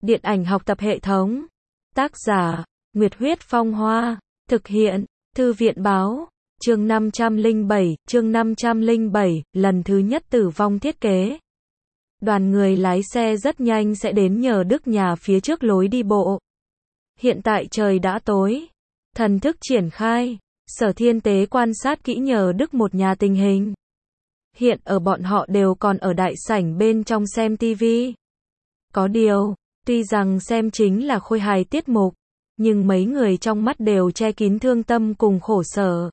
Điện ảnh học tập hệ thống. Tác giả, Nguyệt Huyết Phong Hoa. Thực hiện, Thư viện Báo. Chương 507, lần thứ nhất tử vong thiết kế. Đoàn người lái xe rất nhanh sẽ đến nhờ Đức nhà phía trước lối đi bộ. Hiện tại trời đã tối. Thần thức triển khai. Sở Thiên Tế quan sát kỹ nhờ Đức một nhà tình hình. Hiện ở bọn họ đều còn ở đại sảnh bên trong xem tivi. Có điều, tuy rằng xem chính là khôi hài tiết mục, nhưng mấy người trong mắt đều che kín thương tâm cùng khổ sở.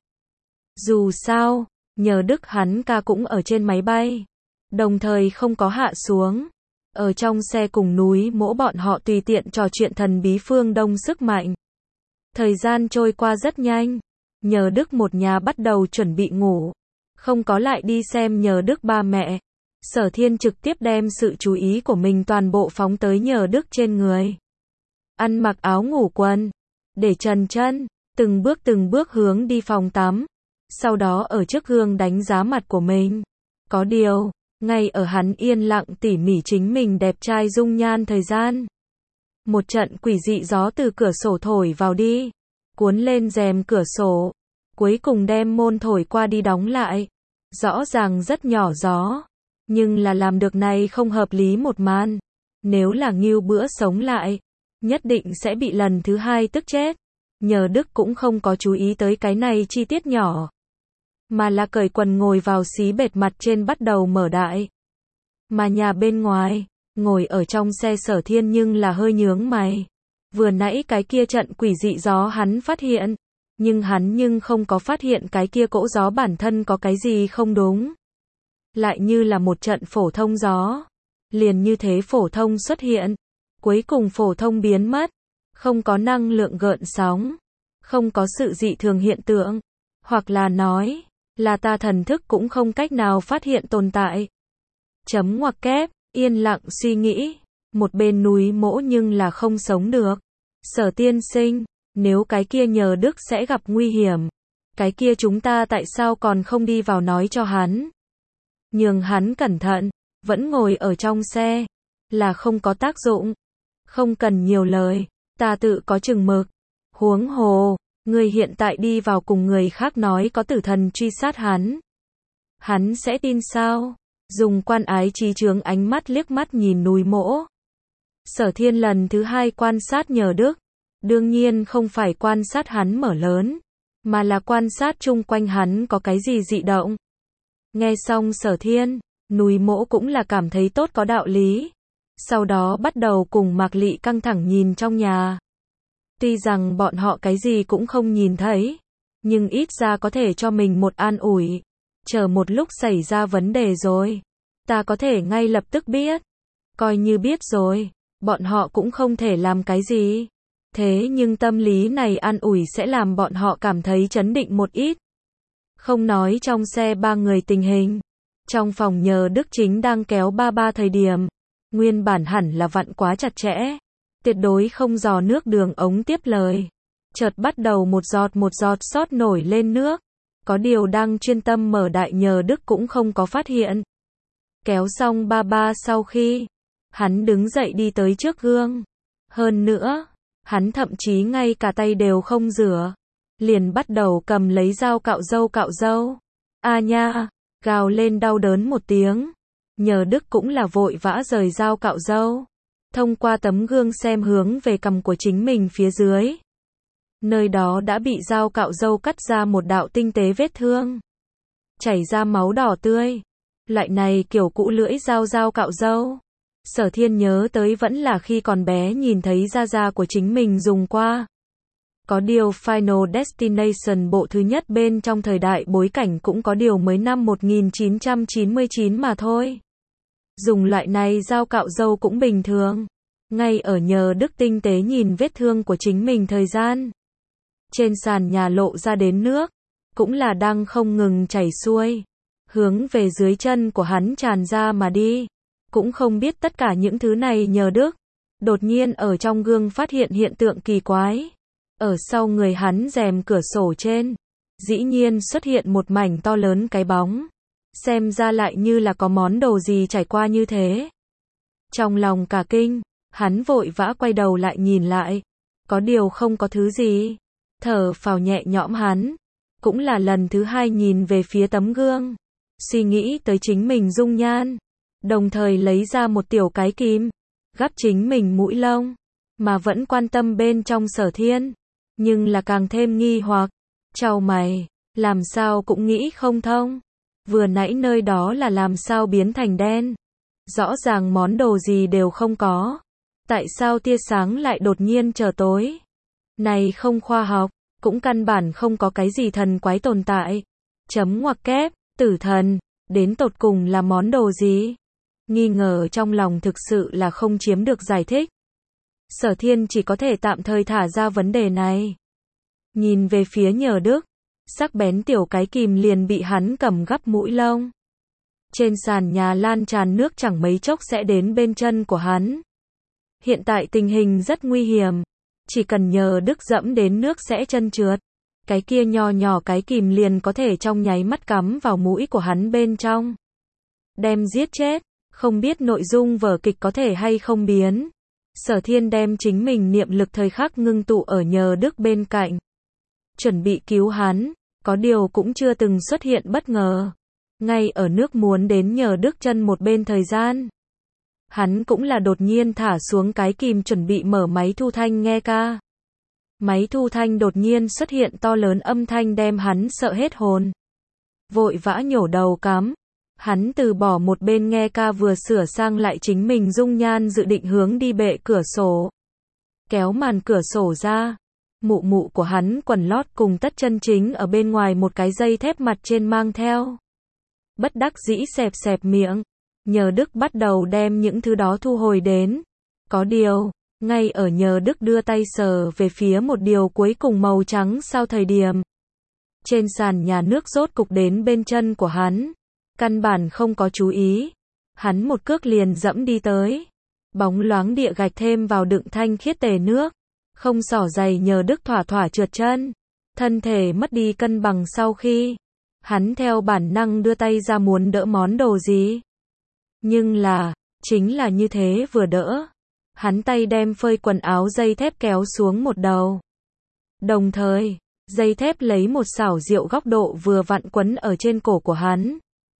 Dù sao, nhờ Đức hắn ca cũng ở trên máy bay, đồng thời không có hạ xuống. Ở trong xe cùng núi mỗ bọn họ tùy tiện trò chuyện thần bí phương Đông sức mạnh. Thời gian trôi qua rất nhanh, nhờ Đức một nhà bắt đầu chuẩn bị ngủ, không có lại đi xem nhờ Đức ba mẹ. Sở Thiên trực tiếp đem sự chú ý của mình toàn bộ phóng tới nhờ Đức trên người. Ăn mặc áo ngủ quần, để trần chân, từng bước hướng đi phòng tắm. Sau đó ở trước gương đánh giá mặt của mình. Có điều, ngay ở hắn yên lặng tỉ mỉ chính mình đẹp trai dung nhan thời gian, một trận quỷ dị gió từ cửa sổ thổi vào đi, cuốn lên rèm cửa sổ, cuối cùng đem môn thổi qua đi đóng lại. Rõ ràng rất nhỏ gió, nhưng là làm được này không hợp lý một màn. Nếu là Ngưu Bữa sống lại, nhất định sẽ bị lần thứ hai tức chết. Nhờ Đức cũng không có chú ý tới cái này chi tiết nhỏ, mà là cởi quần ngồi vào xí bệt mặt trên bắt đầu mở đại. Mà nhà bên ngoài, ngồi ở trong xe Sở Thiên nhưng là hơi nhướng mày. Vừa nãy cái kia trận quỷ dị gió hắn phát hiện, nhưng hắn không có phát hiện cái kia cỗ gió bản thân có cái gì không đúng. Lại như là một trận phổ thông gió. Liền như thế phổ thông xuất hiện, cuối cùng phổ thông biến mất, không có năng lượng gợn sóng, không có sự dị thường hiện tượng, hoặc là nói, là ta thần thức cũng không cách nào phát hiện tồn tại. Chấm ngoặc kép, yên lặng suy nghĩ, một bên núi mỗ nhưng là không sống được. Sở tiên sinh, nếu cái kia nhờ Đức sẽ gặp nguy hiểm, cái kia chúng ta tại sao còn không đi vào nói cho hắn? Nhường hắn cẩn thận, vẫn ngồi ở trong xe, là không có tác dụng. Không cần nhiều lời, ta tự có chừng mực. Huống hồ, người hiện tại đi vào cùng người khác nói có tử thần truy sát hắn sẽ tin sao? Dùng quan ái trí chướng ánh mắt liếc mắt nhìn núi mỗ. Sở Thiên lần thứ hai quan sát nhờ Đức, đương nhiên không phải quan sát hắn mở lớn, mà là quan sát chung quanh hắn có cái gì dị động. Nghe xong Sở Thiên, núi mỗ cũng là cảm thấy tốt có đạo lý. Sau đó bắt đầu cùng Mạc Lị căng thẳng nhìn trong nhà. Tuy rằng bọn họ cái gì cũng không nhìn thấy, nhưng ít ra có thể cho mình một an ủi. Chờ một lúc xảy ra vấn đề rồi, ta có thể ngay lập tức biết. Coi như biết rồi, bọn họ cũng không thể làm cái gì. Thế nhưng tâm lý này an ủi sẽ làm bọn họ cảm thấy trấn định một ít. Không nói trong xe ba người tình hình, trong phòng nhờ Đức chính đang kéo ba thời điểm, nguyên bản hẳn là vặn quá chặt chẽ, tuyệt đối không dò nước đường ống tiếp lời. Chợt bắt đầu một giọt xót nổi lên nước. Có điều đang chuyên tâm mở đại nhờ Đức cũng không có phát hiện. Kéo xong ba sau khi, hắn đứng dậy đi tới trước gương. Hơn nữa, hắn thậm chí ngay cả tay đều không rửa, liền bắt đầu cầm lấy dao cạo râu. A nha, gào lên đau đớn một tiếng. Nhờ Đức cũng là vội vã rời dao cạo râu, thông qua tấm gương xem hướng về cằm của chính mình phía dưới. Nơi đó đã bị dao cạo râu cắt ra một đạo tinh tế vết thương, chảy ra máu đỏ tươi. Loại này kiểu cũ lưỡi dao cạo râu, Sở Thiên nhớ tới vẫn là khi còn bé nhìn thấy da của chính mình dùng qua. Có điều Final Destination bộ thứ nhất bên trong thời đại bối cảnh cũng có điều mới năm 1999 mà thôi. Dùng loại này dao cạo râu cũng bình thường. Ngay ở nhờ Đức tinh tế nhìn vết thương của chính mình thời gian, trên sàn nhà lộ ra đến nước, cũng là đang không ngừng chảy xuôi, hướng về dưới chân của hắn tràn ra mà đi. Cũng không biết tất cả những thứ này nhờ Đức, đột nhiên ở trong gương phát hiện hiện tượng kỳ quái. Ở sau người hắn rèm cửa sổ trên, dĩ nhiên xuất hiện một mảnh to lớn cái bóng. Xem ra lại như là có món đồ gì trải qua như thế. Trong lòng cả kinh, Hắn vội vã quay đầu lại nhìn lại. Có điều không có thứ gì. Thở phào nhẹ nhõm hắn. Cũng là lần thứ hai nhìn về phía tấm gương. Suy nghĩ tới chính mình dung nhan. Đồng thời lấy ra một tiểu cái kìm. Gắp chính mình mũi lông. Mà vẫn quan tâm bên trong Sở Thiên. Nhưng là càng thêm nghi hoặc. Chau mày. Làm sao cũng nghĩ không thông. Vừa nãy nơi đó là làm sao biến thành đen. Rõ ràng món đồ gì đều không có. Tại sao tia sáng lại đột nhiên trở tối? Này không khoa học, cũng căn bản không có cái gì thần quái tồn tại. Chấm ngoặc kép, tử thần, đến tột cùng là món đồ gì? Nghi ngờ trong lòng thực sự là không chiếm được giải thích. Sở Thiên chỉ có thể tạm thời thả ra vấn đề này. Nhìn về phía Nhờ Đức, sắc bén tiểu cái kìm liền bị hắn cầm gắp mũi lông. Trên sàn nhà lan tràn nước chẳng mấy chốc sẽ đến bên chân của hắn. Hiện tại tình hình rất nguy hiểm. Chỉ cần Nhờ Đức dẫm đến nước sẽ chân trượt. Cái kia nho nhỏ cái kìm liền có thể trong nháy mắt cắm vào mũi của hắn bên trong. Đem giết chết. Không biết nội dung vở kịch có thể hay không biến. Sở Thiên đem chính mình niệm lực thời khắc ngưng tụ ở Nhờ Đức bên cạnh. Chuẩn bị cứu hắn. Có điều cũng chưa từng xuất hiện bất ngờ. Ngay ở nước muốn đến Nhờ Đức chân một bên thời gian. Hắn cũng là đột nhiên thả xuống cái kìm chuẩn bị mở máy thu thanh nghe ca. Máy thu thanh đột nhiên xuất hiện to lớn âm thanh đem hắn sợ hết hồn. Vội vã nhổ đầu cắm. Hắn từ bỏ một bên nghe ca vừa sửa sang lại chính mình dung nhan dự định hướng đi bệ cửa sổ. Kéo màn cửa sổ ra. Mụ mụ của hắn quần lót cùng tất chân chính ở bên ngoài một cái dây thép mặt trên mang theo. Bất đắc dĩ xẹp xẹp miệng. Nhờ Đức bắt đầu đem những thứ đó thu hồi đến. Có điều, ngay ở Nhờ Đức đưa tay sờ về phía một điều cuối cùng màu trắng sau thời điểm. Trên sàn nhà nước rốt cục đến bên chân của hắn. Căn bản không có chú ý. Hắn một cước liền dẫm đi tới. Bóng loáng địa gạch thêm vào đựng thanh khiết tề nước. Không xỏ giày Nhờ Đức thỏa thỏa trượt chân. Thân thể mất đi cân bằng sau khi. Hắn theo bản năng đưa tay ra muốn đỡ món đồ gì. Nhưng là, chính là như thế vừa đỡ. Hắn tay đem phơi quần áo dây thép kéo xuống một đầu. Đồng thời, dây thép lấy một xảo diệu góc độ vừa vặn quấn ở trên cổ của hắn.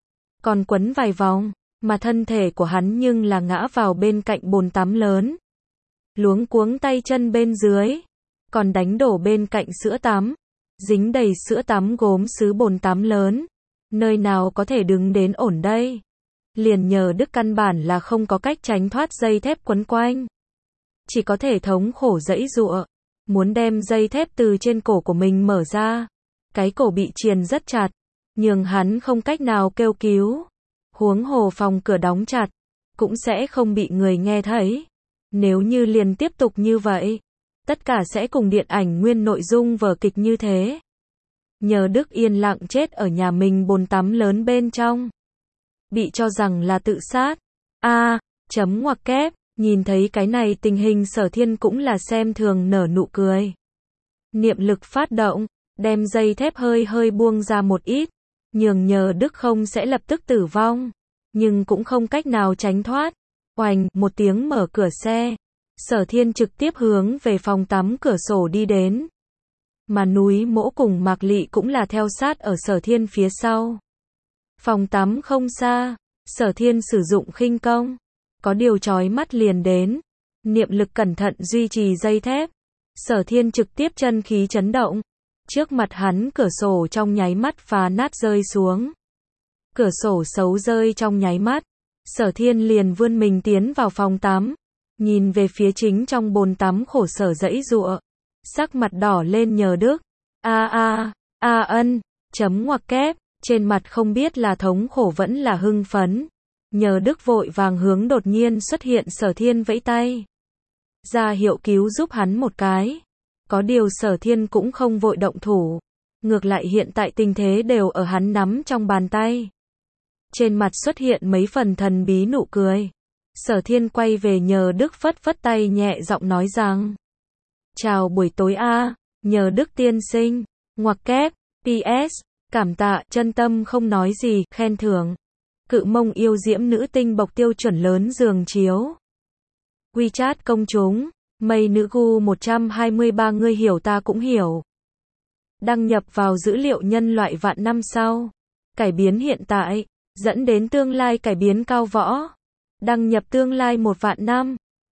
Còn quấn vài vòng, mà thân thể của hắn nhưng là ngã vào bên cạnh bồn tắm lớn. Luống cuống tay chân bên dưới, còn đánh đổ bên cạnh sữa tắm. Dính đầy sữa tắm gốm sứ bồn tắm lớn. Nơi nào có thể đứng đến ổn đây? Liền Nhờ Đức căn bản là không có cách tránh thoát dây thép quấn quanh. Chỉ có thể thống khổ giãy giụa. Muốn đem dây thép từ trên cổ của mình mở ra. Cái cổ bị triền rất chặt. Nhưng hắn không cách nào kêu cứu. Huống hồ phòng cửa đóng chặt. Cũng sẽ không bị người nghe thấy. Nếu như liền tiếp tục như vậy. Tất cả sẽ cùng điện ảnh nguyên nội dung vở kịch như thế. Nhờ Đức yên lặng chết ở nhà mình bồn tắm lớn bên trong. Bị cho rằng là tự sát. Chấm ngoặc kép, nhìn thấy cái này tình hình Sở Thiên cũng là xem thường nở nụ cười. Niệm lực phát động, đem dây thép hơi hơi buông ra một ít. Nhường Nhờ Đức không sẽ lập tức tử vong. Nhưng cũng không cách nào tránh thoát. Oành, một tiếng mở cửa xe. Sở Thiên trực tiếp hướng về phòng tắm cửa sổ đi đến. Mà núi Mỗ cùng Mạc Lị cũng là theo sát ở Sở Thiên phía sau. Phòng tắm không xa, Sở Thiên sử dụng khinh công. Có điều chói mắt liền đến. Niệm lực cẩn thận duy trì dây thép. Sở Thiên trực tiếp chân khí chấn động. Trước mặt hắn cửa sổ trong nháy mắt phá nát rơi xuống. Cửa sổ xấu rơi trong nháy mắt. Sở Thiên liền vươn mình tiến vào phòng tắm. Nhìn về phía chính trong bồn tắm khổ sở giãy giụa. Sắc mặt đỏ lên Nhờ Đức. Ân, chấm ngoặc kép. Trên mặt không biết là thống khổ vẫn là hưng phấn. Nhờ Đức vội vàng hướng đột nhiên xuất hiện Sở Thiên vẫy tay. Ra hiệu cứu giúp hắn một cái. Có điều Sở Thiên cũng không vội động thủ. Ngược lại hiện tại tình thế đều ở hắn nắm trong bàn tay. Trên mặt xuất hiện mấy phần thần bí nụ cười. Sở Thiên quay về Nhờ Đức phất phất tay nhẹ giọng nói rằng. Chào buổi tối Nhờ Đức tiên sinh. Ngoặc kép, PS. Cảm tạ, chân tâm không nói gì, khen thưởng. Cự mông yêu diễm nữ tinh bộc tiêu chuẩn lớn giường chiếu. WeChat công chúng, mây nữ gu 123 người hiểu ta cũng hiểu. Đăng nhập vào dữ liệu nhân loại vạn năm sau. Cải biến hiện tại, dẫn đến tương lai cải biến cao võ. Đăng nhập tương lai 1 vạn năm.